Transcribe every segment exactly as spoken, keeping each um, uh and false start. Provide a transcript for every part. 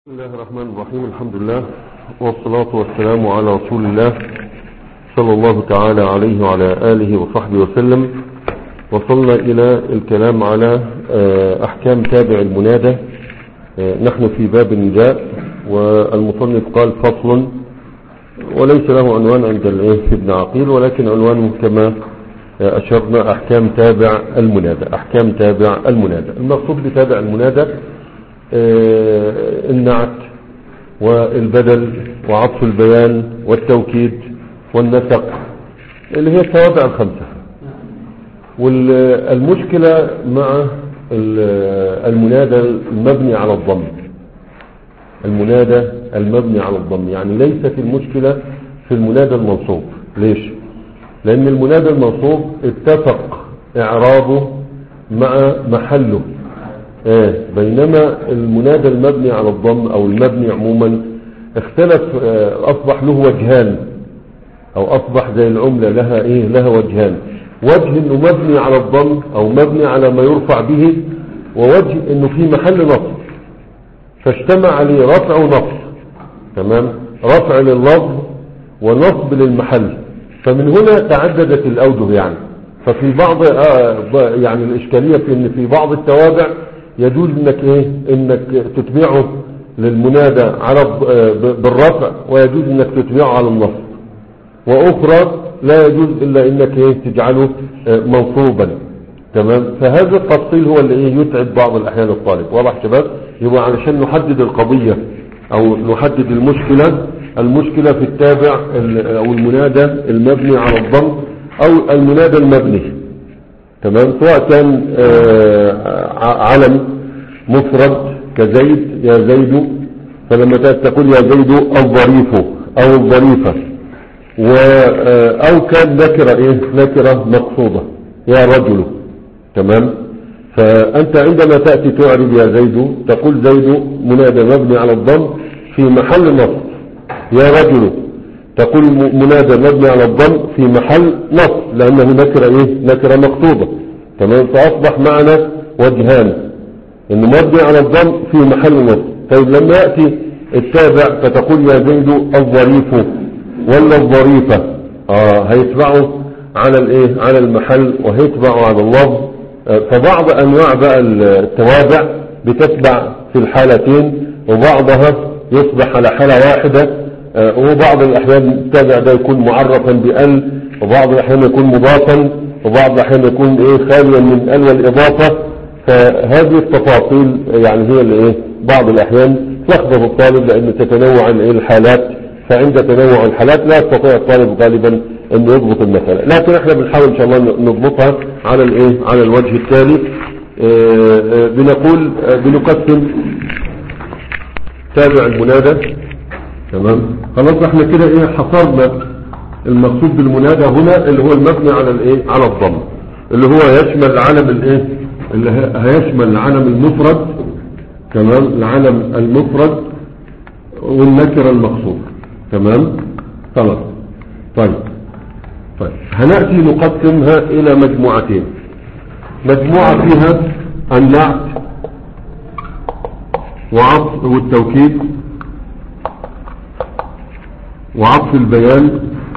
بسم الله الرحمن الرحيم. الحمد لله والصلاة والسلام على رسول الله صلى الله تعالى عليه وعلى آله وصحبه وسلم. وصلنا إلى الكلام على أحكام تابع المنادى. نحن في باب النداء، والمصنف قال فصل، وليس له عنوان عند ابن عقيل، ولكن عنوانه كما أشرنا أحكام تابع المنادى. أحكام تابع المنادى، المقصود بتابع المنادى النعت والبدل وعطف البيان والتوكيد والنسق، اللي هي التوابع الخمسة. والمشكلة مع المنادى المبني على الضم، المنادى المبني على الضم يعني ليست المشكلة في المنادى المنصوب. ليش؟ لأن المنادى المنصوب اتفق إعرابه مع محله، آه بينما المنادى المبني على الضم او المبني عموما اختلف، آه اصبح له وجهان، او اصبح زي العملة لها ايه لها وجهان. وجه انه مبني على الضم او مبني على ما يرفع به، ووجه انه في محل نصب، فاجتمع عليه رفع ونصب. تمام، رفع لللفظ ونصب للمحل. فمن هنا تعددت الاوجه يعني. ففي بعض آه يعني الاشكالية في ان في بعض التوابع يجوز انك ايه انك تتبعه للمنادى على بالرفع، ويجوز انك تتبعه على النصب، واخرى لا يجوز الا انك ايه تجعله منصوبا. تمام، فهذا التفصيل هو اللي ايه يتعب بعض الاحيان الطالب. واضح شباب؟ يبقى علشان نحدد القضية او نحدد المشكلة المشكلة في التابع او المنادى المبني على الضم او المنادى المبني. تمام، سواء كان علم مفرد كزيد، يا زيد، فلما تقول يا زيد الظريف او الظريفة، او كان نكرة ايه نكرة مقصودة، يا رجل. تمام، فانت عندما تأتي تعرب يا زيد تقول زيد منادى مبني على الضم في محل نصب، يا رجل تقول منادى مبني على الضم في محل نصب لأنه نكرة ايه نكرة مقصودة. تمام، فأصبح معنا وجهان، انه مبني على الضم في محل نصب. طيب لما يأتي التابع فتقول يا زيد الظريف ولا الظريفة، اه هيتبعوا على الايه على المحل وهيتبعوا على اللفظ. آه فبعض انواع بقى التوابع بتتبع في الحالتين، وبعضها يصبح على حالة واحدة. آه وبعض الأحيان التابع ده يكون معرفا بأل، وبعض الأحيان يكون مضافا، وبعض الأحيان يكون ايه خاليا من ال والإضافة. فهذه التفاصيل يعني هي اللي ايه بعض الأحيان تلخبط الطالب، لأن تتنوع الحالات. فعند تنوع الحالات لا يستطيع الطالب غالبا أن يضبط المسألة، لكن احنا بنحاول إن شاء الله نضبطها على الايه على الوجه التالي. آه بنقول آه بنقسم تابع المنادى. تمام، خلاص احنا كده ايه حصرنا المقصود بالمنادى هنا، اللي هو المبني على الايه على الضم، اللي هو يشمل العلم الايه اللي هيشمل العلم المفرد. تمام، العلم المفرد والنكره المقصود. تمام، خلاص. طيب طيب هنأتي نقسمها الى مجموعتين. مجموعة فيها النعت وعطف والتوكيد وعطف البيان.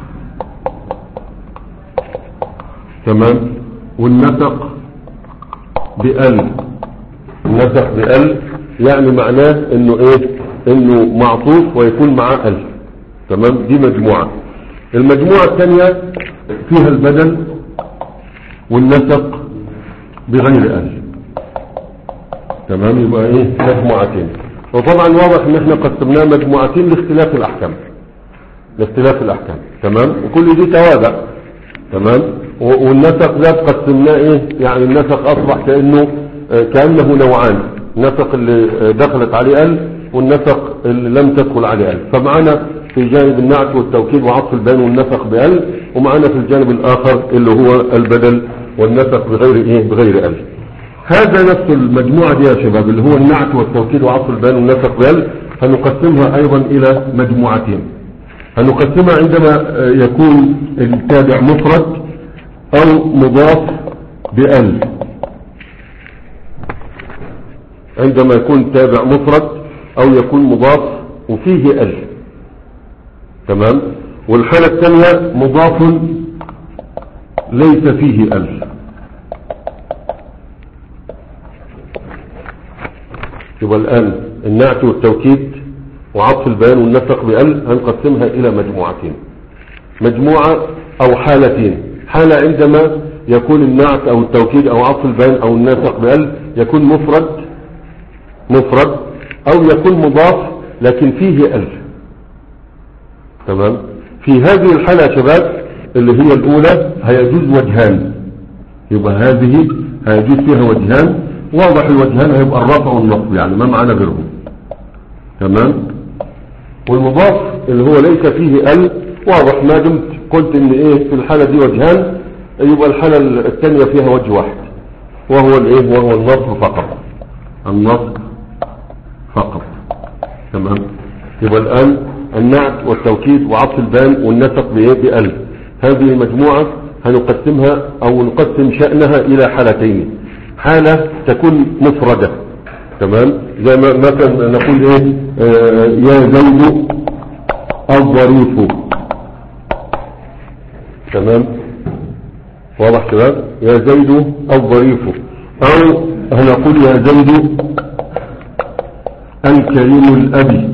تمام، والنسق بأل. النسق بأل يعني معناه انه ايه انه معطوف ويكون معاه أل. تمام، دي مجموعة. المجموعة الثانية فيها البدل والنسق بغير أل. تمام، يبقى ايه مجموعتين. وطبعا واضح ان احنا قسمناه مجموعتين لاختلاف الاحكام لاختلاف الاحكام. تمام، وكل دي توابع. تمام، والنسق ده قسمناه ايه يعني النسق اصبح كأنه كأنه نوعان، النسق اللي دخلت عليه ال والنسق اللي لم تدخل عليه ال. فمعنا في جانب النعت والتوكيد وعطف البيان والنسق بال، ومعنا في الجانب الاخر اللي هو البدل والنسق بغير ايه بغير ال. هذا نفس المجموعة دي يا شباب اللي هو النعت والتوكيد وعطف البيان والنسق بال، هنقسمها ايضا الى مجموعتين. هنقسمها عندما يكون التابع مفرد او مضاف بأل. عندما يكون تابع مفرد او يكون مضاف وفيه ال. تمام. والحالة الثانية مضاف ليس فيه ال. يبقى الآن النعت والتوكيد وعطف البيان والنسق بال هنقسمها إلى مجموعتين، مجموعة أو حالتين. حالة عندما يكون النعت أو التوكيد أو عطف البيان أو النسق بال يكون مفرد مفرد أو يكون مضاف لكن فيه ال. تمام. في هذه الحالة يا شباب اللي هي الأولى هيجوز وجهان، يبقى هذه هيجوز فيها وجهان. واضح الوجهان هيبقى الرفع والنصب، يعني ما معنى غيرهم. تمام. والمضاف اللي هو ليس فيه ال واضح، ما دمت قلت ان ايه في الحالة دي وجهان يبقى الحالة الثانية فيها وجه واحد وهو الايه وهو النصب فقط، النصب فقط. تمام. يبقى الآن النعت والتوكيد وعطف البيان والنسق بايه بال، هذه المجموعة هنقسمها او نقسم شأنها الى حالتين. حالة تكون مفردة، تمام، زي ما مثلا نقول ايه آه يا زيد الظريف. تمام. واضح شباب؟ يا زيد الظريف. او هنقول يا زيد الكريم الابي.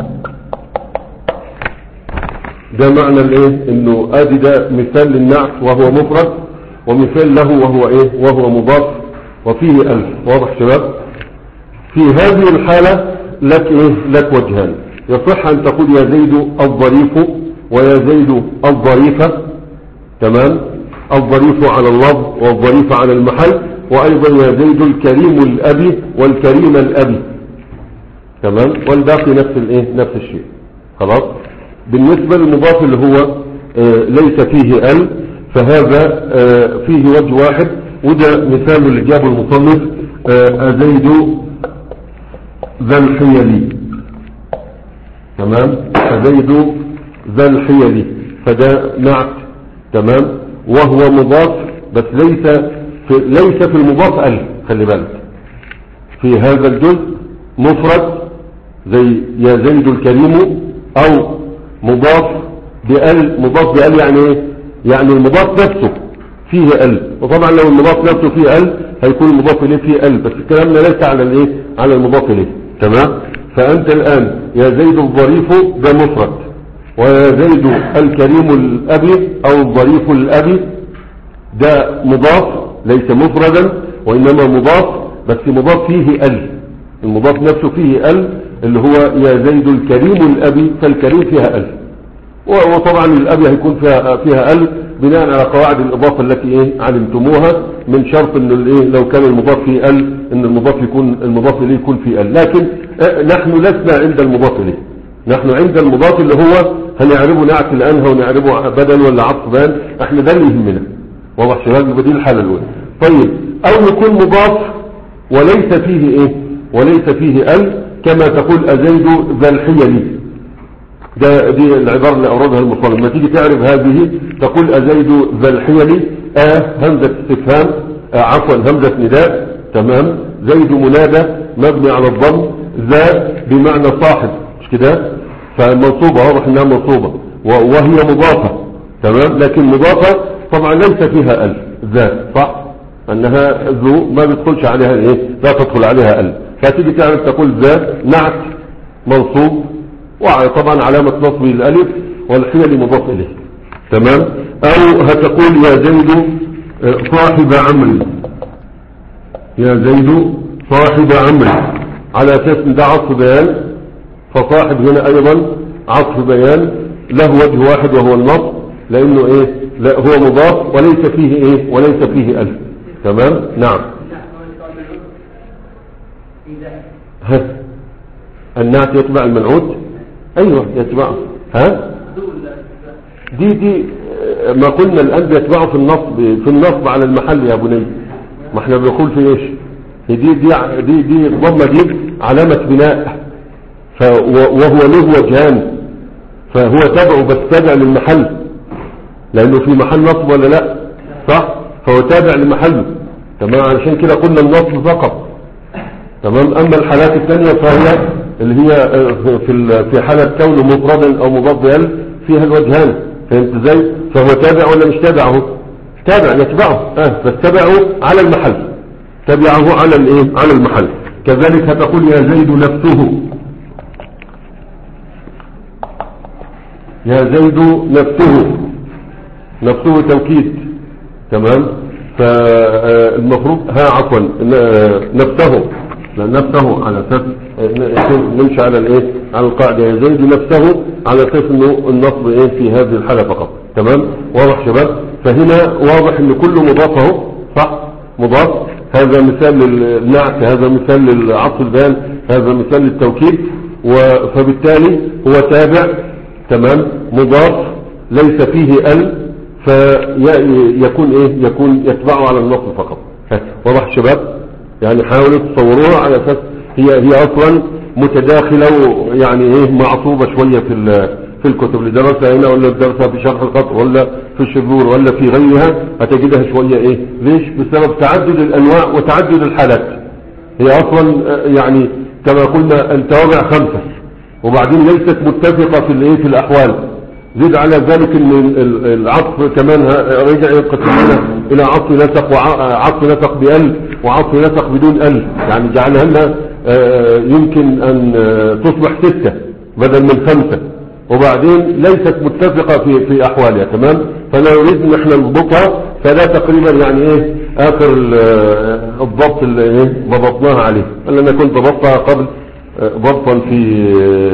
ده معنى الايه انه ادي ده مثال للنعت وهو مفرد، ومثال له وهو ايه وهو مضاف وفيه الف. واضح شباب؟ في هذه الحالة لك ايه لك وجهان. يصح ان تقول يا زيد الظريف ويا زيد الظريفة. تمام. الظريف على اللفظ والظريف على المحل، وايضا يا زيد الكريم الابي والكريم الابي. تمام. والباقي نفس الايه نفس الشيء. خلاص. بالنسبة للمضاف اللي هو آه ليس فيه ال، فهذا آه فيه وجه واحد، وده مثال اللي جابه المصنف آه أزيد ذا الحيلي. تمام. أزيد ذا الحيلي، فده نعت. تمام. وهو مضاف بس ليس في ليس في المضاف ال. خلي بالك في هذا الجزء مفرد زي يا زيد الكريم، او مضاف بال. مضاف بال يعني ايه؟ يعني المضاف نفسه فيه ال. وطبعا لو المضاف نفسه فيه ال هيكون المضاف اليه فيه ال، بس الكلام ده ليس على الايه على المضاف اليه. تمام. فانت الان يا زيد الظريف ده مفرد، ويا زيد الكريم الابي او الظريف الابي ده مضاف ليس مفردا وانما مضاف، بس مضاف فيه ال. المضاف نفسه فيه ال اللي هو يا زيد الكريم الابي، فالكريم فيها ال. وطبعا الابي هيكون فيها فيها ال بناء على قواعد الاضافه التي ايه علمتموها، من شرط ان الايه لو كان المضاف فيه ال ان المضاف يكون المضاف اليه يكون فيه ال. لكن نحن لسنا عند المضاف اليه، نحن عند المضاف اللي هو هنعربه نعت الان ونعربه بدل ولا عطف بيان. احنا ده اللي يهمنا. واضح شباب؟ دي الحاله الاولى. طيب، او يكون مضاف وليس فيه ايه وليس فيه ال، كما تقول أزيد ذا الحيلي. ده دي العبارة اللي أوردها المصنف. لما تيجي تعرف هذه تقول أزيد ذا الحيلي، آه همزة استفهام، آه عفوا همزة نداء. تمام. زيد منادى مبني على الضم، ذا بمعنى صاحب، مش كده؟ فمنصوبة، واضح انها منصوبة وهي مضافة. تمام. لكن مضافة طبعا ليس فيها ال. ذا صح انها ذو ما بيدخلش عليها ايه لا تدخل عليها ال. فتيجي تعرف تقول ذا نعت منصوب، وطبعا علامة نصبه الالف، والحيل مضاف اليه. تمام. او هتقول يا زيد صاحب عمرو، يا زيد صاحب عمرو، على اساس ان ده عطف بيان، فصاحب هنا ايضا عطف بيان له وجه واحد وهو النصب، لانه ايه لا هو مضاف وليس فيه ايه وليس فيه الف. تمام. نعم. ها النعت يتبع المنعوت. ايوه يتبعه. ها دي دي ما قلنا الان بيتبعه في النصب في النصب على المحل يا بني. ما احنا بنقول في ايش دي دي دي دي الضمه دي علامه بناء، وهو له وجهان، فهو تبعه بس تابع للمحل لانه في محل نصب ولا لا؟ صح. فهو تابع لمحله. تمام. علشان كده قلنا النصب فقط. تمام. اما الحالات الثانية فهي اللي هي في في حالة كونه مفردا او مضاف بال فيها الوجهان. فهمت ازاي؟ فهو تابع ولا مش تابع؟ اهو تابع، يتبعه اه بس تابعه على المحل، تابعه على الايه؟ على المحل. كذلك هتقول يا زيد نفسه، يا زيد نفسه، نفسه توكيد تمام. فالمفروض ها عفوا نفسه، نفسه على اساس نمشي على الايه؟ على القاعده يا زيد نفسه على اساس انه النصب ايه في هذه الحاله فقط. تمام واضح شباب؟ فهنا واضح ان كل مضاف اهو صح، مضاف، هذا مثال للنعت، هذا مثال للعطف البيان، هذا مثال للتوكيد، فبالتالي هو تابع تمام مضاف ليس فيه ال، فيكون ايه؟ يكون يتبعه على النصب فقط. واضح شباب؟ يعني حاولوا تصوروها على اساس هي هي اصلا متداخله ويعني ايه معصوبه شويه في في الكتب اللي درسها هنا ولا درسها في شرح الخط ولا في الشذور ولا في غيرها، هتجدها شويه ايه؟ ليش؟ بسبب تعدد الانواع وتعدد الحالات. هي اصلا يعني كما قلنا التوابع خمسه، وبعدين ليست متفقه في الايه؟ في الاحوال. زيد على ذلك ان العطف كمان رجع ينقسم الى عطف نسق وعطف نسق بال وعطف نسق بدون ال، يعني جعلها لنا يمكن ان تصبح ستة بدل من خمسة، وبعدين ليست متفقة في في احوالها. تمام، فلا نريد ان احنا نضبطها، فده تقريبا يعني ايه اخر الضبط اللي ايه ضبطناها عليه. انا كنت ضبطتها قبل ضبطا في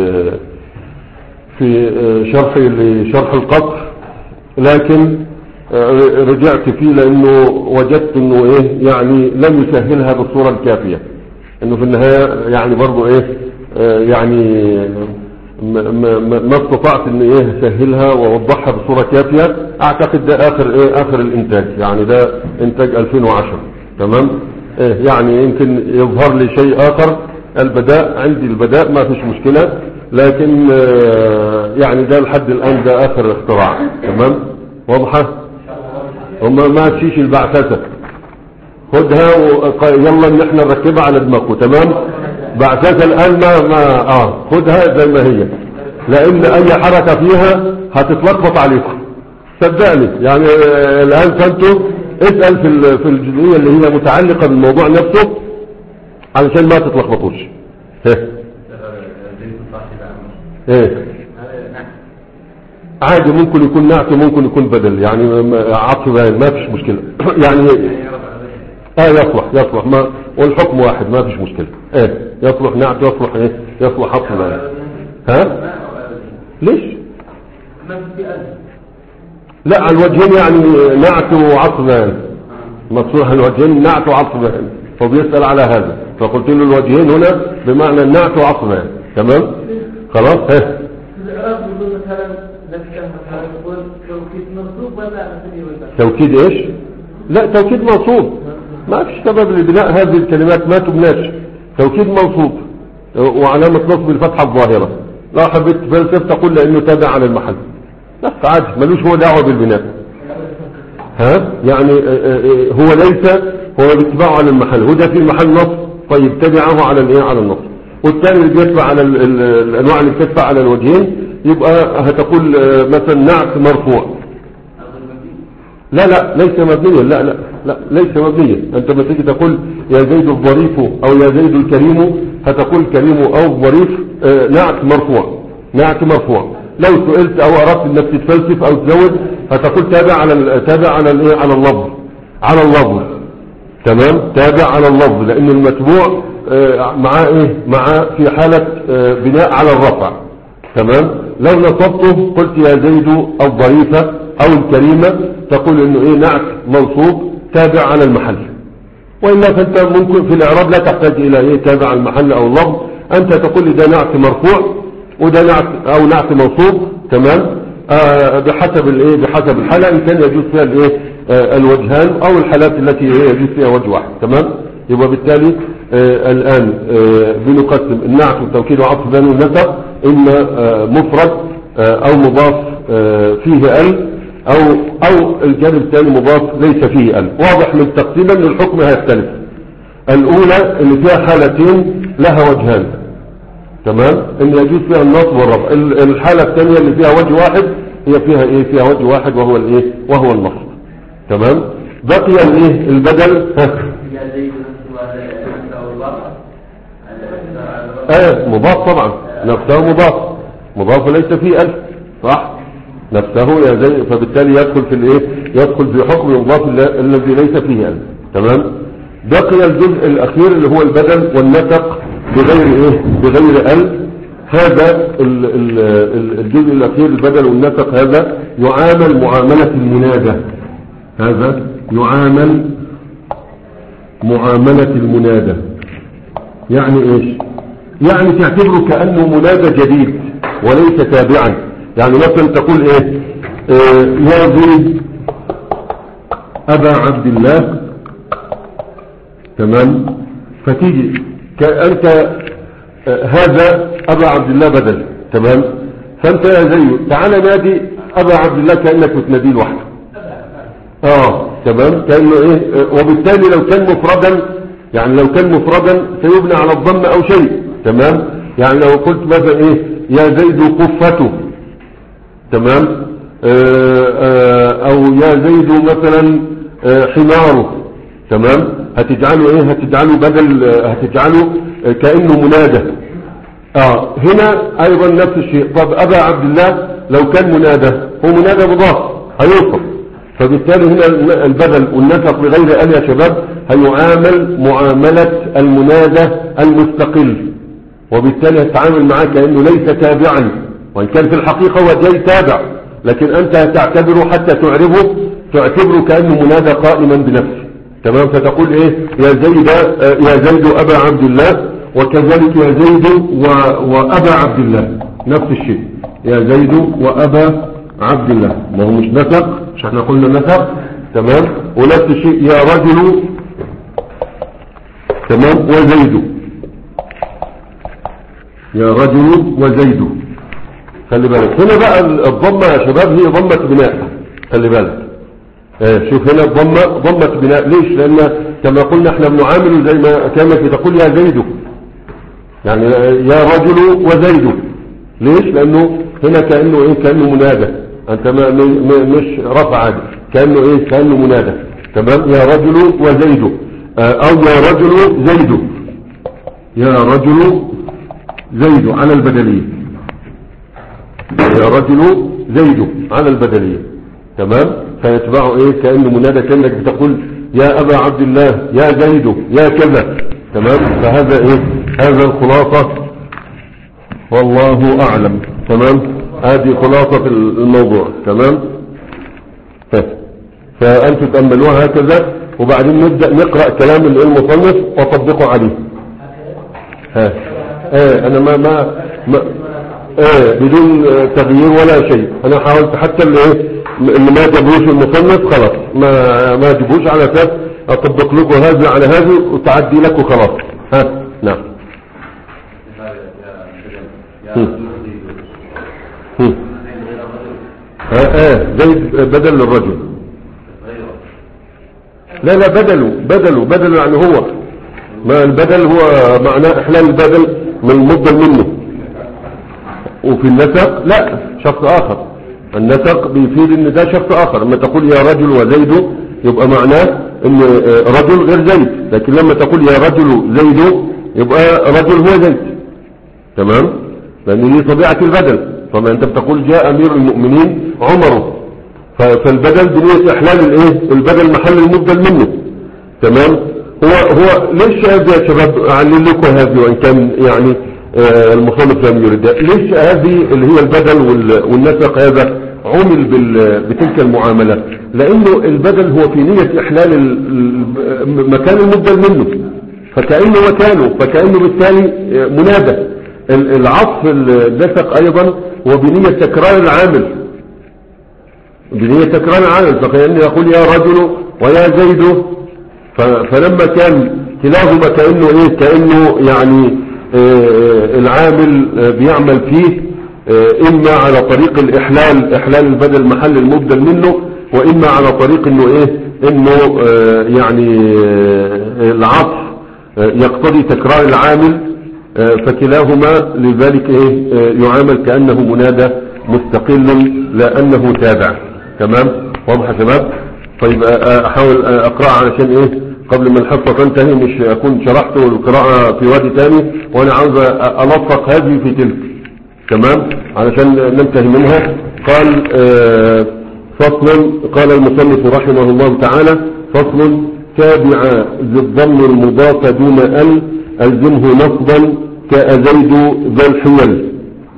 في شرحي لشرح القطر، لكن رجعت فيه لانه وجدت انه ايه يعني لم يسهلها بالصورة الكافية، انه في النهاية يعني برضو ايه يعني ما, ما, ما استطعت ان ايه اسهلها واوضحها بصورة كافية. اعتقد ده اخر ايه اخر الانتاج، يعني ده انتاج ألفين وعشرة. تمام، ايه يعني يمكن يظهر لي شيء اخر. البداء عندي البداء ما فيش مشكلة، لكن يعني ده لحد الان ده اخر اختراع. تمام واضحة؟ وما ما تشيش البعثة، خدها ويلا ان احنا نركبها على دماغه. تمام، بعثة الان ما ما اه خدها زي ما هي، لان اي حركة فيها هتتلخبط عليكم صدقني. يعني الان فانتوا اسأل في في الجزئية اللي هي متعلقة بالموضوع نفسه علشان ما تتلخبطوش. ايه ايه عادي، ممكن يكون نعت وممكن يكون بدل، يعني عطف باين ما فيش مشكلة. يعني اه يصلح يصلح ما والحكم واحد ما فيش مشكلة. ايه يصلح نعت يصلح ايه يصلح عطف باين. ها ليش؟ لا على الوجهين، يعني نعت وعطف باين، مقصود على الوجهين نعت وعطف باين، فبيسأل على هذا فقلت له الوجهين هنا بمعنى النعت وعطف باين. تمام خلاص. ها توكيد ايش؟ لا توكيد منصوب، ما فيش سبب لبناء هذه الكلمات، ما تبناش. توكيد منصوب وعلامة نصب الفتحة الظاهرة. لا حبيت فلسفة تقول لانه تابع على المحل، لا عادي ملوش هو دعوة بالبناء. ها يعني هو ليس هو باتباعه على المحل، هو ده في محل نصب، طيب تبعه على الايه على النصب. والثاني اللي بيتبع على الانواع اللي بتتبع على الوجهين يبقى هتقول مثلا نعت مرفوع. لا لا ليس مبنيا، لا لا لا ليس مبنيا. انت لما تيجي تقول يا زيد الظريف او يا زيد الكريم هتقول كريم او الظريف آه نعت مرفوع، نعت مرفوع. لو سئلت او اردت انك تتفلسف او تزود هتقول تابع على تابع على الايه على اللفظ، على اللفظ. تمام، تابع على اللفظ لان المتبوع آه معاه ايه معاه في حالة آه بناء على الرفع. تمام، لو نصبته قلت يا زيد الظريفة او الكريمة تقول انه ايه نعت منصوب تابع على المحل. وإلا فانت ممكن في الاعراب لا تحتاج الى ايه تابع المحل او اللفظ، انت تقول لي ده نعت مرفوع وده نعت او نعت منصوب. تمام، آه بحسب الايه بحسب الحالة ان كان يجوز فيها الايه آه الوجهان او الحالات التي يجوز فيها وجه واحد. تمام، يبقى بالتالي آه الان آه بنقسم النعت والتوكيد وعطف بين النسب اما آه مفرد آه او مضاف آه فيه ال او او الجانب الثاني مضاف ليس فيه ال. واضح من تقسيما ان الحكم هيختلف. الاولى اللي فيها حالتين لها وجهان. تمام، ان يجوز فيها النصب والرفع. الحالة الثانية اللي فيها وجه واحد هي فيها ايه؟ فيها وجه واحد وهو الايه؟ وهو النصب. تمام. بقي الايه؟ البدل. اه مضاف طبعا، نفسه مضاف، مضاف ليس فيه الف، صح؟ نفسه يا زي، فبالتالي يدخل في الايه؟ يدخل في حكم المضاف الذي ليس فيه الف. تمام. بقي الجزء الاخير اللي هو البدل والنسق بغير ايه؟ بغير الف. هذا الجزء الاخير البدل والنسق هذا يعامل معاملة المنادى، هذا يعامل معاملة المنادى. يعني ايش؟ يعني تعتبره كأنه منادى جديد وليس تابعا. يعني مثلا تقول ايه؟ اه يا زيد ابا عبد الله. تمام. فتيجي كأنت اه هذا ابا عبد الله بدل. تمام. فانت يا زيد تعال نادي ابا عبد الله كأنك بتناديه لوحده. اه تمام. كأنه ايه؟ اه وبالتالي لو كان مفردا، يعني لو كان مفردا سيبنى على الضم او شيء. تمام. يعني لو قلت مثلا ايه؟ يا زيد قفته. تمام. اه اه او يا زيد مثلا اه حماره. تمام. هتجعله ايه؟ هتجعله بدل، هتجعله اه كأنه منادى. اه هنا ايضا نفس الشيء. طب ابا عبد الله لو كان منادى، هو منادى مضاف هيوصف، فبالتالي هنا البدل والنسق بغير ال يا شباب هيعامل معاملة المنادى المستقل، وبالتالي هتتعامل معاه كأنه ليس تابعا، وإن كان في الحقيقة هو جاي تابع، لكن أنت تعتبره حتى تعرفه تعتبره كأنه منادى قائما بنفسه. تمام. فتقول إيه؟ يا زيد يا زيد أبا عبد الله، وكذلك يا زيد وأبا عبد الله نفس الشيء، يا زيد وأبا عبد الله. ما هو مش نسق، مش احنا قلنا نسق؟ تمام. ونفس الشيء يا رجل. تمام. وزيد، يا رجل وزيد. خلي بالك هنا بقى الضمة يا شباب هي ضمة بناء. خلي بالك اه شوف هنا الضمة ضمة بناء. ليش؟ لأن كما قلنا احنا بنعامله زي ما كانت بتقول يا زيد، يعني يا رجل وزيد. ليش؟ لأنه هنا كأنه ايه؟ كأنه منادى، انت ما مش رفع عادي، كأنه ايه؟ كأنه منادى. تمام. يا رجل وزيد اه او يا رجل زيد، يا رجل زيد على البدلية، يا رجل زيد على البدلية. تمام. فيتبعه ايه؟ كأنه منادى، كأنك بتقول يا ابا عبد الله يا زيد يا كذا. تمام. فهذا ايه؟ هذا الخلاصة والله اعلم. تمام. هذه خلاصة الموضوع. تمام. فانتم تأملوها هكذا، وبعدين نبدأ نقرأ كلام المصنف وطبقوا عليه. ها ايه انا ما ما, ما ايه بدون تغيير ولا شيء. انا حاولت حتى اللي ايه اللي ما جابوش المصنف خلاص ما ما جابوش، على اساس اطبق لكم هذا على هذا وتعدي لكم خلاص. ها نعم. ها ايه زيد بدل للرجل. لا لا بدله بدله بدله يعني هو ما البدل هو معناه احلال البدل من المبدل منه. وفي النسق لا، شخص اخر. النسق بيفيد ان ده شخص اخر. لما تقول يا رجل وزيد يبقى معناه ان رجل غير زيد، لكن لما تقول يا رجل زيد يبقى رجل هو زيد. تمام. لان دي طبيعة البدل. طبعا انت بتقول جاء امير المؤمنين عمر، فالبدل بنية احلال الايه؟ البدل محل المبدل منه. تمام. هو هو ليش هذه يا شباب اعلن لكم هذه، وان كان يعني آه المصنف لم يرد، ليش هذه اللي هي البدل والنسق هذا عمل بتلك المعاملة؟ لانه البدل هو في نية احلال مكان المبدل منه، فكأنه مكانه، فكأنه بالتالي منادى. العطف النسق ايضا هو بنية تكرار العامل، بنية تكرار العامل، فكأنه يقول يا رجل ويا زيد. فلما كان كلاهما كأنه ايه؟ كأنه يعني آه العامل آه بيعمل فيه آه اما على طريق الاحلال، احلال البدل محل المبدل منه، واما على طريق انه ايه؟ انه آه يعني آه العطف آه يقتضي تكرار العامل فكلاهما لذلك ايه يعامل كأنه منادى مستقل لا أنه تابع. تمام واضح يا شباب؟ طيب احاول اقرأ علشان ايه قبل ما الحصة تنتهي مش اكون شرحت القراءة في وادي تاني وانا عاوز الصق هذه في تلك. تمام علشان ننتهي منها. قال آه فصل. قال المصنف رحمه الله تعالى فصل. تابع ذي الضم المضاف دون ال الزمه نصبا كأزيد ذا الحيل.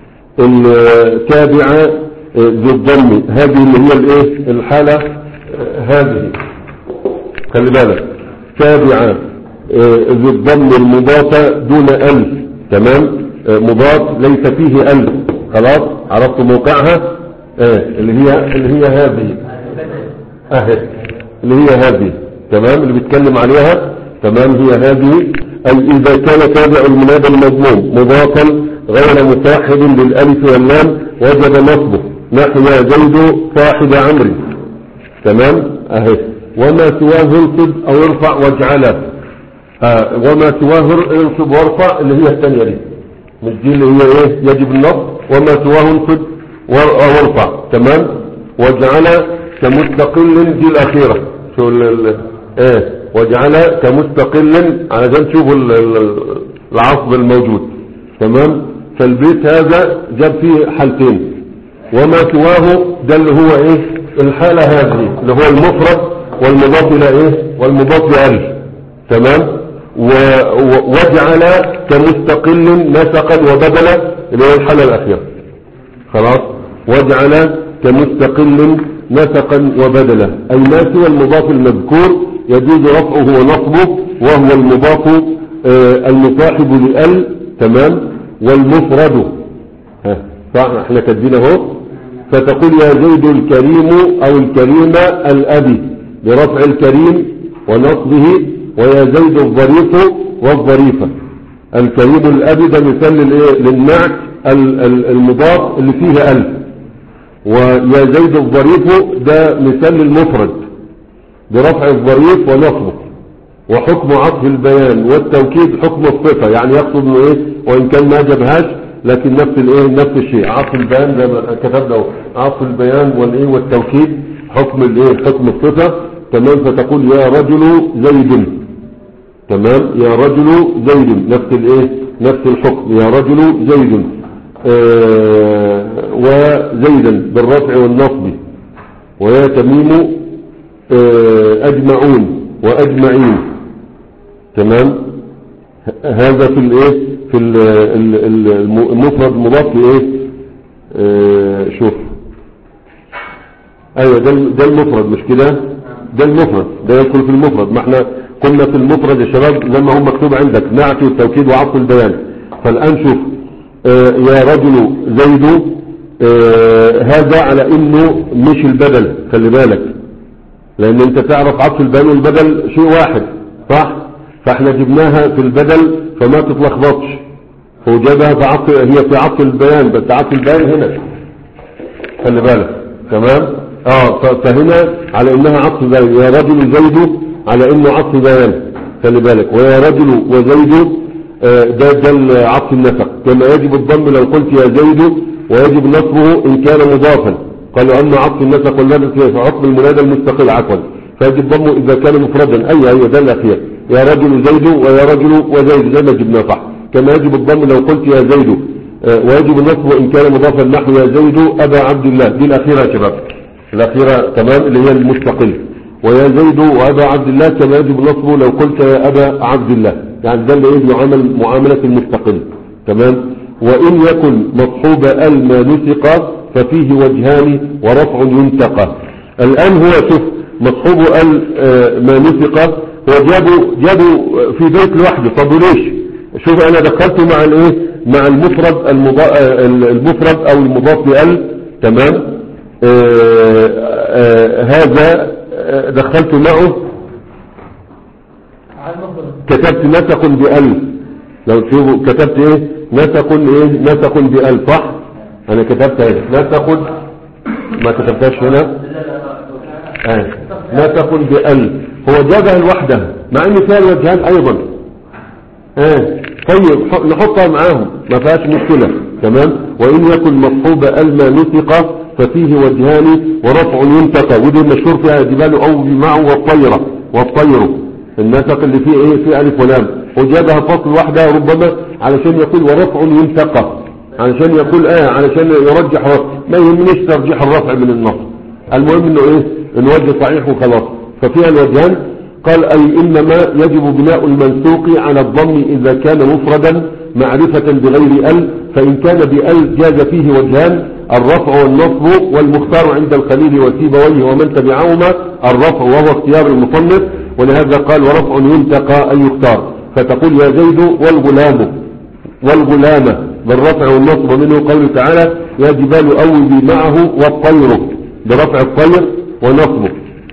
التابع ذي الضم هذه اللي هي الايه الحالة هذه خلي بالك تابع ذي الضم المضاف دون ال. تمام مضاف ليس فيه ال. خلاص عرفت موقعها اه اللي هي اللي هي هذه اهي اللي هي هذه. تمام اللي بيتكلم عليها. تمام هي هذه. اي اذا كان تابع المنادى المضموم مضافا غير مصاحب للالف واللام وجب نصبه نحو زيد صاحب عمرو. تمام اهي. وما سواه انصب او ارفع واجعله. آه وما سواه انصب وارفع اللي هي الثانيه دي مش دي اللي هي ايه يجب النصب. وما سواه انصب وارفع. تمام واجعل كمستقل دي الاخيره شو ال ايه واجعل كمستقل علشان تشوفوا العصب الموجود. تمام فالبيت هذا جاب فيه حالتين. وما سواه ده اللي هو ايه الحالة هذه اللي هو المفرد والمضاف الى ايه والمضاف لألف. تمام واجعل كمستقل نسقا وبدلا اللي هو الحالة الاخيرة. خلاص واجعل كمستقل نسقا وبدلا اي ما سوى المضاف المذكور يجوز رفعه ونصبه وهو المضاف آه المصاحب لأل. تمام والمفرد ها صح احنا كاتبين اهو. فتقول يا زيد الكريم او الكريمة الابي برفع الكريم ونصبه ويا زيد الظريف والظريفة. الكريم الابي ده مثال للنعت المضاف اللي فيه ألف. ويا زيد الظريف ده مثال للمفرد برفع الظريف ونصبه. وحكم عطف البيان والتوكيد حكم الصفة يعني يقصد انه ايه وان كان ما جابهاش لكن نفس الايه نفس الشيء. عطف البيان زي ما كتبنا عطف البيان والايه والتوكيد حكم الايه حكم الصفة. تمام فتقول يا رجل زيد. تمام يا رجل زيد نفس الايه نفس الحكم يا رجل زيد. آه وزيدا بالرفع والنصب. ويا تميم آه اجمعون واجمعين. تمام هذا في الايه في المفرد المضاف لايه آه شوف ايوه ده ده المفرد مش كده ده المفرد ده يدخل في المفرد. ما احنا كنا في المفرد يا شباب زي ما هو مكتوب عندك نعت والتوكيد وعطف البيان. فالان شوف آه يا رجل زيد آه هذا على انه مش البدل خلي بالك لان انت تعرف عطف البيان والبدل شيء واحد صح. فاحنا جبناها في البدل فما تتلخبطش. هو جابها في عطف هي في عطف البيان بس عطف البيان هنا خلي بالك. تمام اه فهنا على انها عطف بيان. يا رجل زيد على انه عطف بيان خلي بالك. ويا رجل وزيد آه ده ده عطف النسق كما يجب الضم لو قلت يا زيد ويجب نصبه ان كان مضافا. قالوا أن عطف النسق والنسق في حكم المنادى المستقل عفوا فيجب ضمه إذا كان مفردا. أي أي ده الأخير يا رجل زيد ويا رجل وزيد زي ما جبناه صح. كما يجب الضم لو قلت يا زيد آه ويجب النصب إن كان مضافا نحو يا زيد أبا عبد الله. دي الأخيرة يا شباب الأخيرة تمام اللي هي المستقل. ويا زيد وأبا عبد الله كما يجب نصبه لو قلت يا أبا عبد الله يعني ده اللي يعامل معاملة المستقل. تمام وإن يكن مصحوب ال ما نسق ففيه وجهان ورفع ينتقى. الآن هو شوف مصحوب ال ما نسق هو جابوا جابوا في بيت لوحده. طب ليش شوف انا دخلته مع الايه مع المفرد المفرد او المضاف لال. تمام آآ آآ هذا دخلته معه كتبت نسق بال. لو تشوفوا كتبت ايه نسق ايه نسق بال صح. انا كتبت ايه نسق ما كتبتهاش هنا اه نسق بال. هو جابها لوحدها مع ان فيها الوجهان ايضا اه طيب نحطها معاهم ما فيهاش مشكلة. تمام. وإن يكن مصحوب الما نطق ففيه وجهان ورفع ينتقى، ودي مشهور فيها جبال أو بمعه والطيرة والطير النسق اللي فيه ايه في ألف ولام، وجابها فصل واحدة ربما علشان يقول ورفع ينتقى، علشان يقول ايه علشان يرجح رفع، ما يهمنيش ترجيح الرفع من النص، المهم انه ايه الوجه صحيح وخلاص. ففيها الوجهان. قال أي إنما يجب بناء المنسوق على الضم إذا كان مفردا معرفة بغير ال، فإن كان بال جاز فيه وجهان الرفع والنصب، والمختار عند الخليل وسيبويه ومن تبعهما الرفع وهو اختيار المصنف، ولهذا قال ورفع ينتقى أي يختار، فتقول يا زيد والغلام والغلامة بالرفع والنصب، ومنه قوله تعالى يا جبال أوبي معه والطير برفع الطير ونصبه.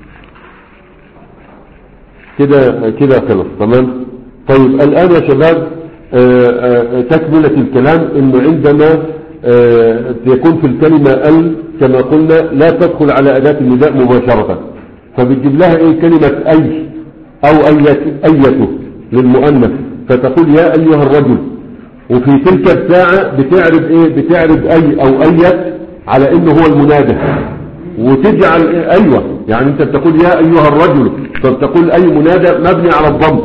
كده كده خلص. تمام. طيب الآن يا شباب آآ آآ تكملة الكلام انه عندما يكون في الكلمة ال كما قلنا لا تدخل على أداة النداء مباشرة، فبتجيب لها ايه كلمة اي او ايته للمؤنث، فتقول يا ايها الرجل، وفي تلك الساعة بتعرض ايه بتعرض اي او ايت على انه هو المنادى، وتجعل إيه ايوه يعني انت بتقول يا ايها الرجل، فبتقول اي منادى مبني على الضم.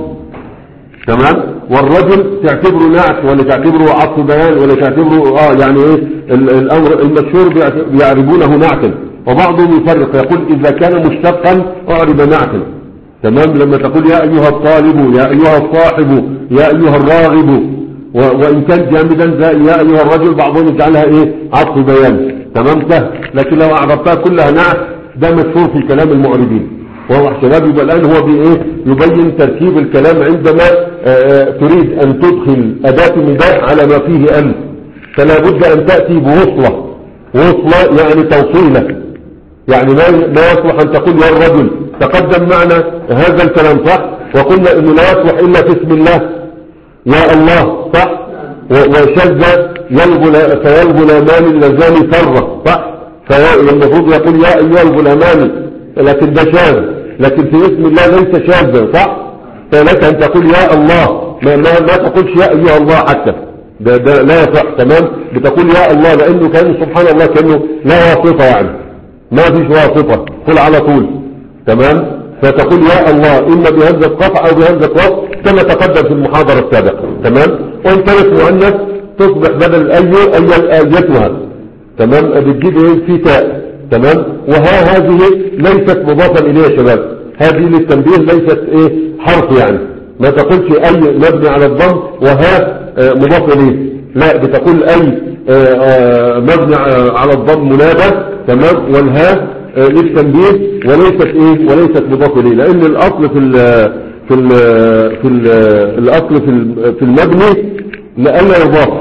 تمام. والرجل تعتبره نعت ولا تعتبره عطف بيان ولا تعتبره اه يعني ايه الامر المشهور بيعربونه نعتا، وبعضهم يفرق يقول اذا كان مشتقا اعرب نعتا. تمام. لما تقول يا ايها الطالب يا ايها الصاحب يا ايها الراغب، وان كان جامدا زي يا ايها الرجل بعضهم يجعلها ايه عطف بيان. تمام سهل. لكن لو اعربتها كلها نعت ده مشهور في كلام المعربين. واضح شباب؟ يبقى الان هو بايه يبين ترتيب الكلام عندما آآ تريد ان تدخل اداة النداء على ما فيه ال، فلا بد ان تأتي بوصلة، وصلة يعني توصيلة، يعني ما ما يصلح ان تقول يا الرجل. تقدم معنا هذا الكلام صح، وقلنا انه لا يصلح الا في اسم الله يا الله صح، وشذ فيا الغلامان اللذان فر صح، فالمفروض يقول يا ايها الغلامان، لكن ده شاذ، لكن في اسم الله ليس شاذا صح، فلك ان تقول يا الله، ما, ما, ما تقولش يا ايها الله حتى، ده, ده لا يصح. تمام. بتقول يا الله لانه كان سبحان الله كانه لا واسطة، يعني ما فيش واسطة، قل على طول. تمام. فتقول يا الله اما بهمزة قطع او بهمزة وصل كما تقدم في المحاضرة السابقة. تمام. وان كانت مؤنث تصبح بدل اي اي ايتها. تمام. بتجيب ايه في تاء. تمام. وها هذه ليست مضافا اليه يا شباب، هذه للتنبيه ليست ايه حرف، يعني ما تقولش اي مبني على الضم وها آه مضاف اليه، لا بتقول اي آه آه مبني على الضم منادى. تمام. والها آه للتنبيه وليست ايه وليست مضاف اليه، لان الاصل في ال في ال في ال الاصل في في المبني لألا يضاف.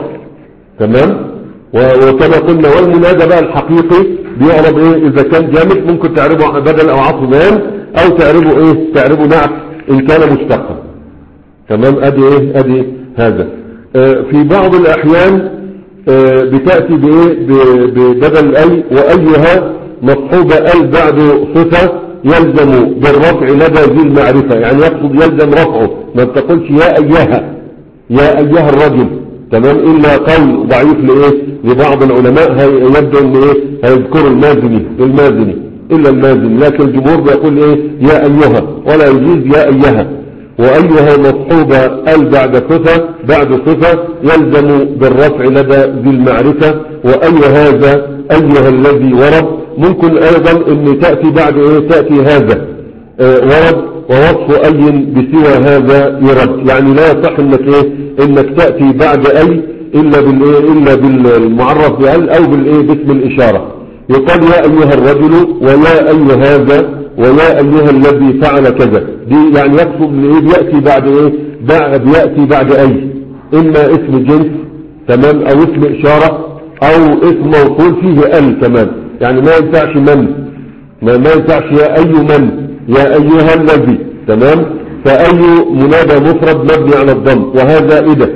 تمام. وكما قلنا والمنادى بقى الحقيقي بيعرب ايه اذا كان جامد ممكن تعربه بدل او عطف بيان، او تعربه ايه تعربه نعت ان كان مشتقا. تمام. ادي ايه ادي هذا. آه في بعض الاحيان آه بتأتي بايه ببدل اي، وايها مصحوبة ال بعد صفة يلزم بالرفع لدى ذي المعرفة، يعني يقصد يلزم رفعه، ما بتقولش يا ايها يا ايها الرجل. تمام. الا قول ضعيف لايه لبعض العلماء يبدو ان ايه هيذكر المازني المازني الا المازني، لكن الجمهور بيقول ايه يا ايها، ولا يجوز يا ايها. وايها مصحوبة ال بعد صفة بعد صفة يلزم بالرفع لدى ذي المعرفة. واي هذا ايها الذي ورد ممكن ايضا ان تأتي بعد ايه تأتي هذا اه ورد، ووصف اي بسوى هذا يرد، يعني لا يصح انك ايه انك تأتي بعد اي الا بالايه الا بالمعرف بال او بالايه باسم الاشارة. يقال يا ايها الرجل ويا اي هذا ويا ايها الذي فعل كذا، دي يعني يقصد ايه بيأتي بعد ايه بعد يأتي بعد اي، اما اسم جنس تمام او اسم اشارة او اسم موصول فيه ال كمان، يعني ما ينفعش من ما, ما ينفعش يا اي من يا ايها الذي. تمام. فاي منادى مفرد مبني على الضم، وهذا اذا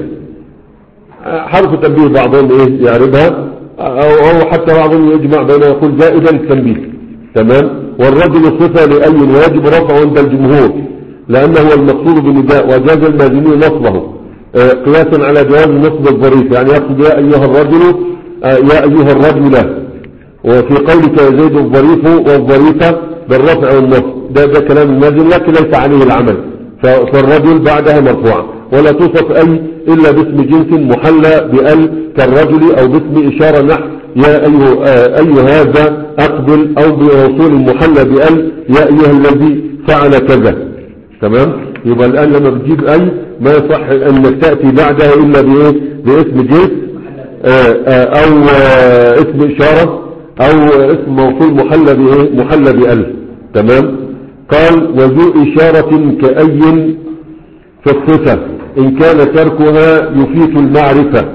حرف تنبيه بعضهم ايه يعربها، او حتى بعضهم يجمع بينه يقول زائدا التنبيه. تمام. والرجل صفة لأي ويجب رفعه عند الجمهور لأنه هو المقصود بالنداء، وجاز المازني نصبه. قياسا على جواز نصب الظريف، يعني يقصد يا أيها الرجل يا أيها الرجل، وفي قولك يزيد الظريف والظريفة بالرفع والنصب، ده, ده كلام نازل لكن ليس عليه العمل، فالرجل بعدها مرفوعة، ولا توصف أي إلا باسم جنس محلى بأل كالرجل، أو باسم إشارة نحو يا أيه, أي هذا أقبل، أو بوصول محلى بأل يا أيها الذي فعل كذا. تمام. يبقى الآن لما بتجيب أي ما يصح أنك تأتي بعدها إلا بإيه؟ باسم جنس أو اسم إشارة أو اسم موصول محلى بإيه؟ محلى بأل. تمام. قال وذو إشارة كأي في الصفة إن كان تركها يفيد المعرفة.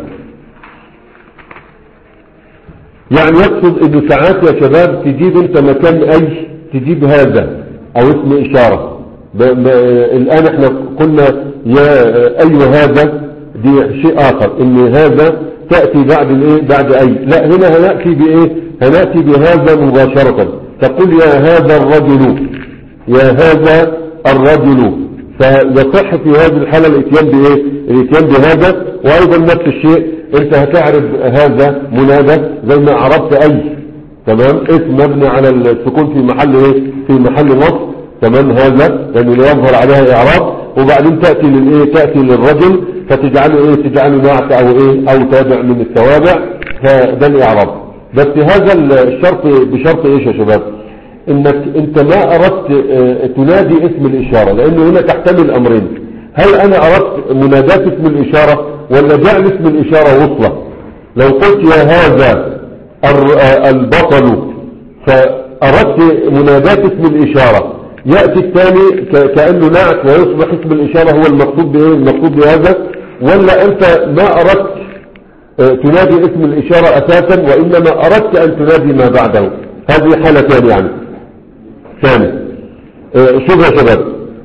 يعني يقصد إنه ساعات يا شباب تجيب أنت مكان أي تجيب هذا أو اسم إشارة. ب ب الآن احنا قلنا يا أي هذا دي شيء آخر، إن هذا تأتي بعد الإيه؟ بعد أي. لا، هنا هنأتي بإيه؟ هنأتي بهذا مباشرة، تقول يا هذا الرجل، يا هذا الرجل، فيصح في هذه الحالة الاتيان بإيه؟ الاتيان بهذا. وأيضا نفس الشيء انت هتعرف هذا منادى زي ما عرفت أي. تمام. اسم مبني على السكون في محل ايه؟ في محل نصب. تمام. هذا لأنه لا يظهر عليها إعراب، وبعدين تأتي للإيه؟ تأتي للرجل فتجعله إيه؟ تجعله نعت أو إيه؟ أو تابع من التوابع، فده الإعراب. بس هذا الشرط بشرط إيش يا شباب؟ إنك أنت ما أردت تنادي اسم الإشارة، لأنه هنا تحتمل أمرين. هل أنا أردت منادات اسم الإشارة ولا جعل اسم الإشارة وصلة؟ لو قلت يا هذا البطل فأردت منادات اسم الإشارة، يأتي الثاني كأنه نعت ويصبح اسم الإشارة هو المقصود بإيه؟ المقصود بهذا. ولا أنت ما أردت تنادي اسم الإشارة أساسا، وإنما أردت أن تنادي ما بعده. هذه حالتان يعني. ثاني شوف يا شباب،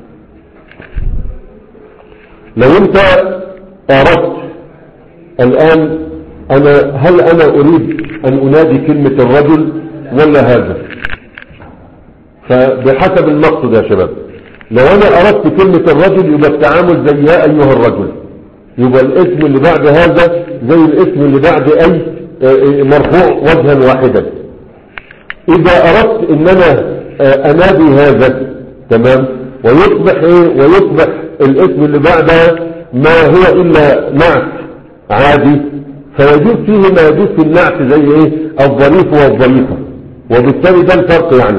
لو أنت أردت الآن أنا هل أنا أريد أن أنادي كلمة الرجل ولا هذا؟ فبحسب المقصد يا شباب. لو أنا أردت كلمة الرجل يبقى التعامل زي يا أيها الرجل، يبقى الاسم اللي بعد هذا زي الاسم اللي بعد أي مرفوع وجها واحدا. إذا أردت إن أنا أنادي هذا، تمام، ويصبح إيه؟ ويصبح الاسم اللي بعدها ما هو إلا نعت عادي، فيجوز فيه ما يجوز في النعت زي إيه؟ الظريف والظريفة، وبالتالي ده الفرق يعني.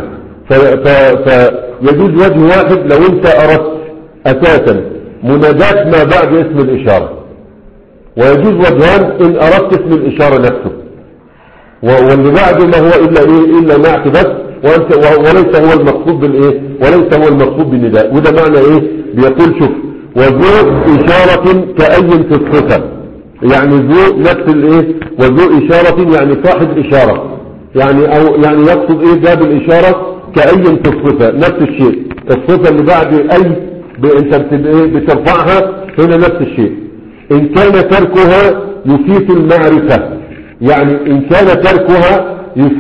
فيجوز وجه واحد لو أنت أردت أساسا منادات ما بعد اسم الإشارة، ويجوز وجهان إن أردت اسم الإشارة نفسه، واللي بعده ما هو إلا إيه؟ إلا نعت بس، وأنت وليس هو المقصود بالإيه؟ وليس هو المقصود بالنداء. وده معنى إيه؟ بيقول شوف وذو إشارة كأي في الصفة، يعني ذو نفس الإيه؟ وذو إشارة يعني صاحب إشارة، يعني أو يعني يقصد إيه؟ جاب الإشارة كأي في الصفة، نفس الشيء. الصفة اللي بعد أي أنت بترفعها هنا نفس الشيء. إن كان تركها يفيد المعرفة، يعني إن كان تركها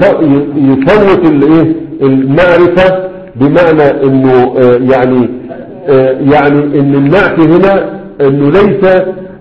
يفوت الايه المعرفة، بمعنى انه يعني يعني ان النعت هنا انه ليس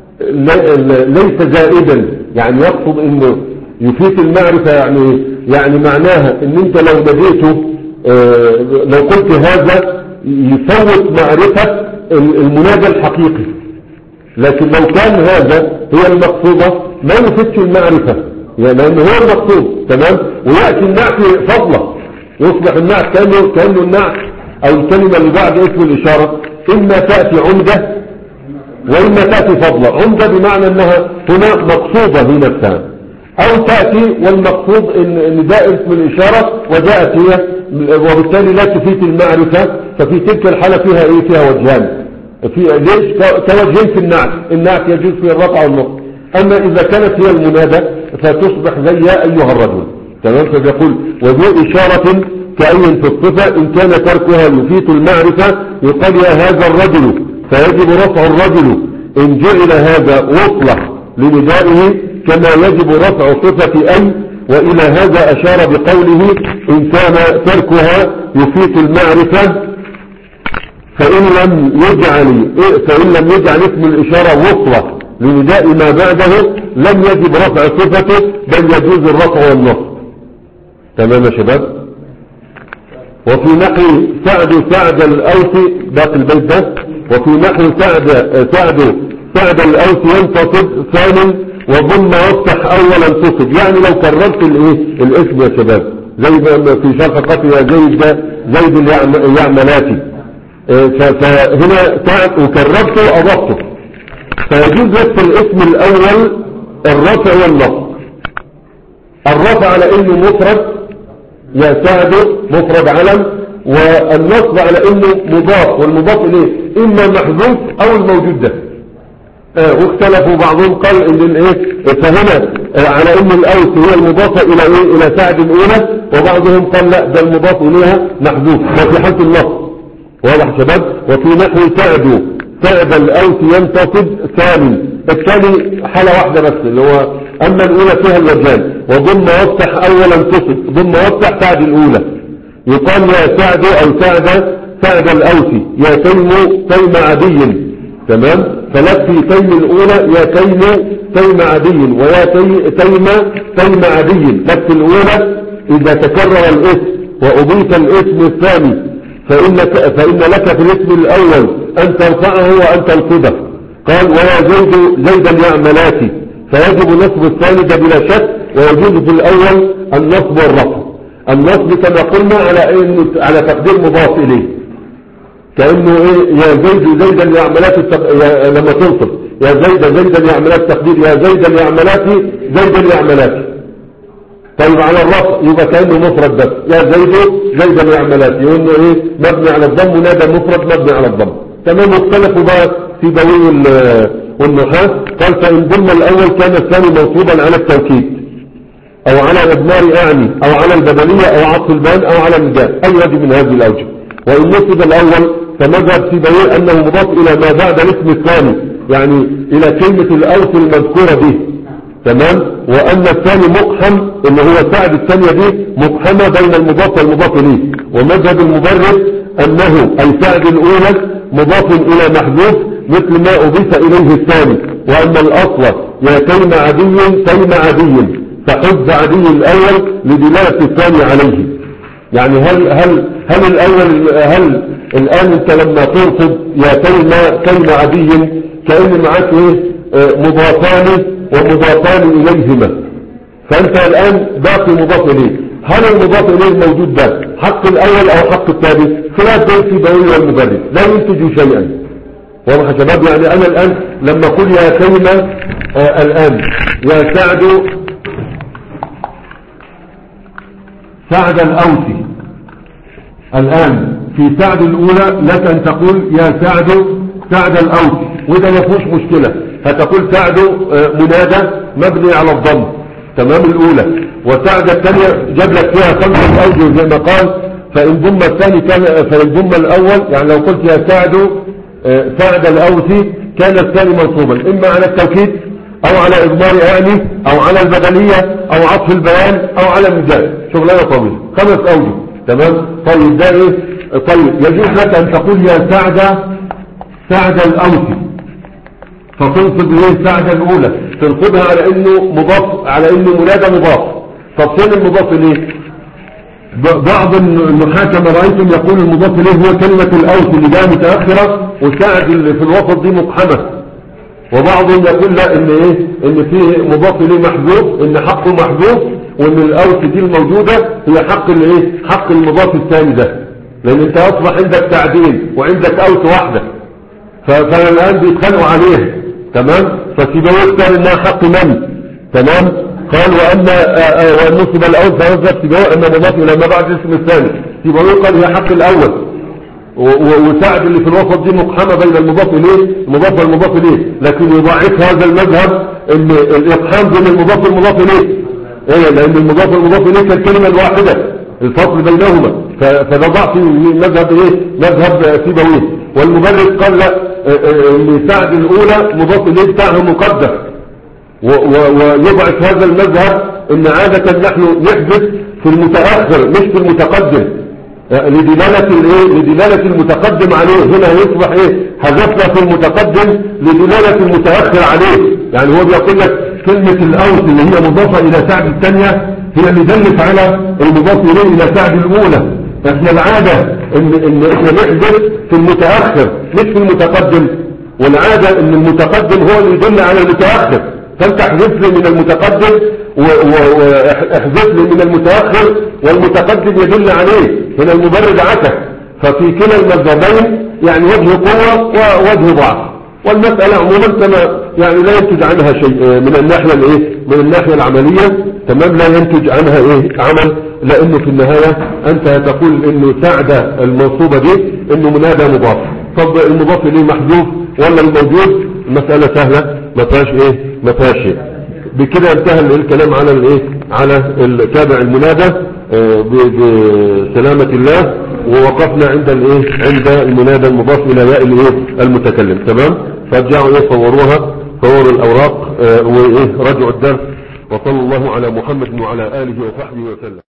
ليس زائدا، يعني يقصد انه يفيد المعرفة، يعني يعني معناها ان انت لو ناديته لو قلت هذا يفوت معرفة المنادى الحقيقي، لكن لو كان هذا هي المقصودة ما يفيدش المعرفة، يعني لأنه هو المقصود. تمام. ويأتي النعت فضلة، يصبح النعت كأنه, كأنه النعت أو الكلمة اللي بعد اسم الإشارة إما تأتي عمدة وإما تأتي فضلة. عمدة بمعنى أنها هنا مقصودة هي نفسها، أو تأتي والمقصود إن ده اسم الإشارة وجاءت هي، وبالتالي لا تفيد المعرفة. ففي تلك الحالة فيها إيه؟ فيها وجهان، في ليش كوجهين في النعت. النعت يجوز فيه الرفع والنصب. أما إذا كانت هي المنادى فتصبح زي يا أيها الرجل. تمام. فبيقول وذو إشارة كأي في الصفة إن كان تركها يفيد المعرفة يقال يا هذا الرجل، فيجب رفع الرجل إن جعل هذا وصلة لندائه، كما يجب رفع صفة أي. وإلى هذا أشار بقوله إن كان تركها يفيد المعرفة فإن لم يجعل فإن لم يجعل اسم الإشارة وصلة لنداء ما بعده لم يجب رفع صفته بل يجوز الرفع والنصب. تمام يا شباب. وفي نحو سعد سعد الأوس باقي البيت ده. وفي نحو سعد سعد سعد الأوس ينتصب ثاني وضم وافتح أولا تصب. يعني لو كررت الايه الاسم يا شباب زي ما في شرح قتل يا زيد ده زيد اليعملاتي، فهنا سعد وكررته أضفته فيجوز لك الاسم الأول الرفع والنصب. الرفع على انه مفرد يا سعد مفرد علم، والنصب على انه مضاف والمضاف اليه اما محذوف او الموجود ده. آه واختلفوا بعضهم قال ان الايه فهنا آه على ان الاوس هي المضافه الى ايه الى سعد الاولى، وبعضهم قال لا ده المضاف اليها محذوف ده في حاله النصب. واضح شباب. وفي نحو سعد سعد الاوس ينتصب ثاني. الثاني حاله واحده بس اللي هو اما الاولى فيها الوجهان وضم وافتح اولا تصب. ضم وافتح سعد الاولى يقال يا سعد او سعد سعد الاوسي يا تيم تيم عدي. تمام. فلفي تيم الاولى يا تيم تيم عدي ويا تي تيم تيم عدي. لفي الاولى اذا تكرر الاسم واضيف الاسم الثاني فإنك فإن لك في الاسم الاول ان ترفعه وان تنصبه. قال ويا زيد زيد اليعملاتي فيجب نصب الثاني ده بلا شك، ويجوز في الاول النصب والرفع. النصب كما قلنا على انه على تقدير مضاف اليه كانه ايه يا زيد زيد اليعملاتي لما تنصب يا زيد زيد اليعملاتي تقدير يا زيد اليعملاتي زيد اليعملاتي. طيب على الرفع يبقى كانه مفرد بس يا زيد زيد اليعملاتي يقول له ايه مبني على الضم ونادى مفرد مبني على الضم. تمام. واختلفوا بقى في بوي والنحاة. قال فإن ضم الأول كان الثاني منصوبا على التوكيد أو على إضمار أعني أو على البدنية أو عطف البان أو على النداء أي وجه من هذه الأوجه. وإن نصب الأول فمذهب في بوي أنه مضاف إلى ما بعد الاسم الثاني يعني إلى كلمة الأوس المذكورة به. تمام. وأن الثاني مقحم اللي هو سعد الثانية دي مقحمة بين المضاف والمضاف إليه. ومذهب المبرد أنه أي سعد الأولى مضاف إلى محذوف مثل ما أضيف إليه الثاني. وأن الأصل يا تيم عدي تيم عدي فحذف عدي الأول لدلالة الثاني عليه. يعني هل هل هل الأول هل الآن أنت لما تنصب يا تيم تيم عدي كأن معك إيه مضافان ومضافان إليهما، فأنت الآن باقي مضاف إليه. هل المضاف إليه الموجود ده حق الأول أو حق الثاني؟ خلاف بين في بوي والمبرد لا ينتج شيئا. واضح يا شباب. يعني أنا الآن لما أقول يا كلمة آه الآن يا سعد سعد الأوسي الآن في سعد الأولى لك أن تقول يا سعد سعد الأوسي وده ما فيهوش مشكلة. هتقول سعد آه منادى مبني على الضم. تمام. الأولى وسعد الثانية جاب لك فيها خمسة أوجه زي ما قال. فإن ضم الثاني كان فإن ضم الأول يعني لو قلت يا سعد آه سعد الأوسي كان الثاني منصوبا إما على التوكيد أو على إضمار أعني أو على البدنية أو عطف البيان أو على النداء. شغلانة طويلة خمس أوجه. تمام. طيب ده إيه؟ طيب يجوز لك أن تقول يا سعد سعد الأوسي فتنصب ليه سعد الأولى تنصبها على إنه مضاف على إنه منادى مضاف. طب فين المضاف إليه؟ بعض النحاة كما رأيتم يقول المضاف إليه هو كلمة الأوس اللي جاء متأخرة وسعد اللي في الوسط دي مقحمة. وبعضهم يقول لا إن إيه إن فيه مضاف إليه محذوف إن حقه محذوف وإن الأوس دي الموجودة هي حق الإيه حق المضاف الثاني ده. لأن أنت أصبح عندك تعديل وعندك أوس واحدة فالآن بيتخانقوا عليها. تمام. فسيبوي اختار إنها حق من. تمام. قال وأن نصب الأول فوزف سيبوي أن مضاف إلى ما بعد الاسم الثاني. سيبوي قال هي حق الأول وسعد اللي في الوسط دي مقحمة بين المضاف إليه المضاف والمضاف إليه. لكن يضاعف هذا المذهب ان الإقحام بين المضاف والمضاف إليه إيه لأن المضاف والمضاف إليه كالكلمة الواحدة الفصل بينهما. فده ضعف مذهب إيه مذهب سيبويه. والمبرد قال لا ان سعد الأولى مضاف إليه بتاعه مقدر. ويضعف هذا المذهب ان عادة نحن نحدث في المتأخر مش في المتقدم. لدلالة الايه لدلالة المتقدم عليه. هنا يصبح ايه حذفنا في المتقدم لدلالة المتأخر عليه. يعني هو بيقول لك كلمة الاوس اللي هي مضافة الى سعد الثانية هي اللي دلت على المضاف اليه الى سعد الاولى. احنا العادة ان, إن احنا نحذف في المتأخر مش في المتقدم، والعادة ان المتقدم هو اللي يدل على المتأخر. فانت احذف لي من المتقدم واحذف لي من المتأخر والمتقدم يدل عليه. هنا المبرد عكس. ففي كلا المذهبين يعني وجه قوة ووجه ضعف. والمسألة عموما كما يعني لا ينتج عنها شيء من الناحية الايه من الناحية العملية. تمام، لا ينتج عنها ايه عمل، لانه في النهاية انت تقول انه سعد المنصوبة دي انه منادى مضاف. طب المضاف اليه محذوف ولا الموجود؟ المسألة سهلة ما فيهاش ايه ما فيهاش شيء. بكده انتهى الكلام على الايه على تابع المنادى بسلامة الله، ووقفنا عند الايه عند المنادى المضاف الى ياء الايه المتكلم. تمام، فرجعوا ايه صوروها صوروا الاوراق وايه رجعوا الدرس. وصلى الله على محمد وعلى اله وصحبه وسلم.